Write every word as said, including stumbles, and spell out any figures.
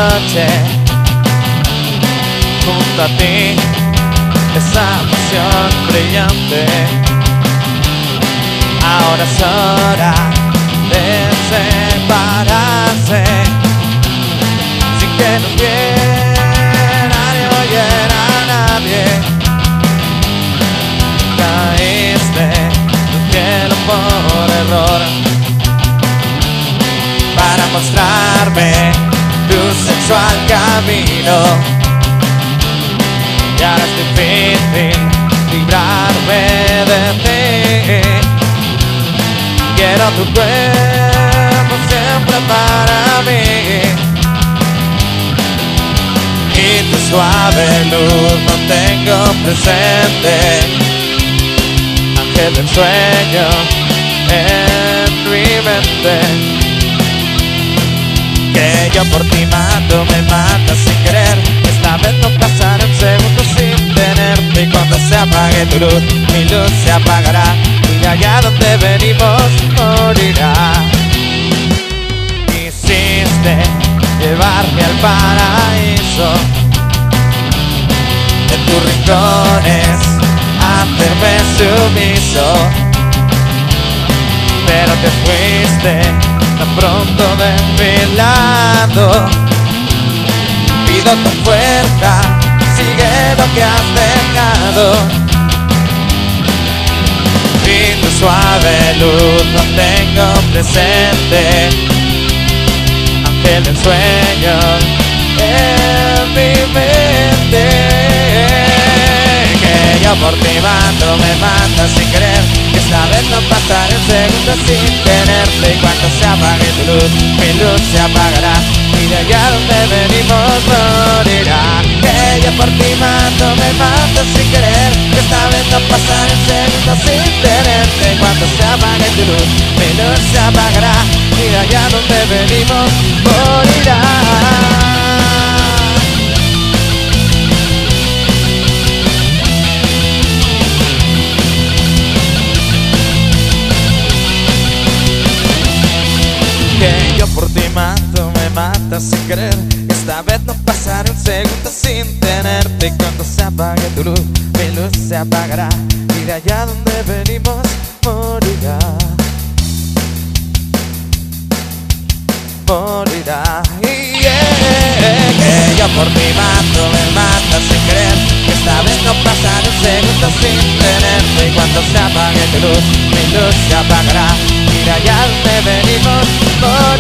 noche junto a ti, esa pasión brillante. Ahora es hora de separarse sin que nos viera ni oyera a nadie. Caíste del cielo por error para mostrarme tu sexual camino, y ahora es difícil librarme de ti. Quiero tu cuerpo siempre para mí, y tu suave luz no tengo presente. Ángel del sueño en mi mente, que yo por ti mato, me matas sin querer. Esta vez no pasará un segundo sin tenerte, y cuando se apague tu luz, mi luz se apagará, y de allá donde venimos morirá. Quisiste llevarme al paraíso, en tus rincones hacerme sumiso, pero te fuiste tan pronto desfilando. Pido con fuerza, sigue lo que has dejado, y tu suave luz no tengo presente. Ángel del sueño en mi mente, que yo por ti mato, me matas sin querer. Esta vez no pasaré un segundo sin tenerte, y cuando se apague tu luz, mi luz se apagará, y de allá donde venimos morirá. Que yo por ti mato, me mato sin querer. Esta vez no pasaré un segundo sin tenerte, y cuando se apague tu luz, mi luz se apagará, y de allá donde venimos morirá. Que yo por ti mato, me matas sin querer. Esta vez no pasaré un segundo sin tenerte, y cuando se apague tu luz, mi luz se apagará, y de allá donde venimos morirá. Morirá. Yeah. Que yo por ti mato, me matas sin querer. Esta vez no pasaré un segundo sin tenerte, y cuando se apague tu luz, mi luz se apagará, y de allá donde venimos morirá.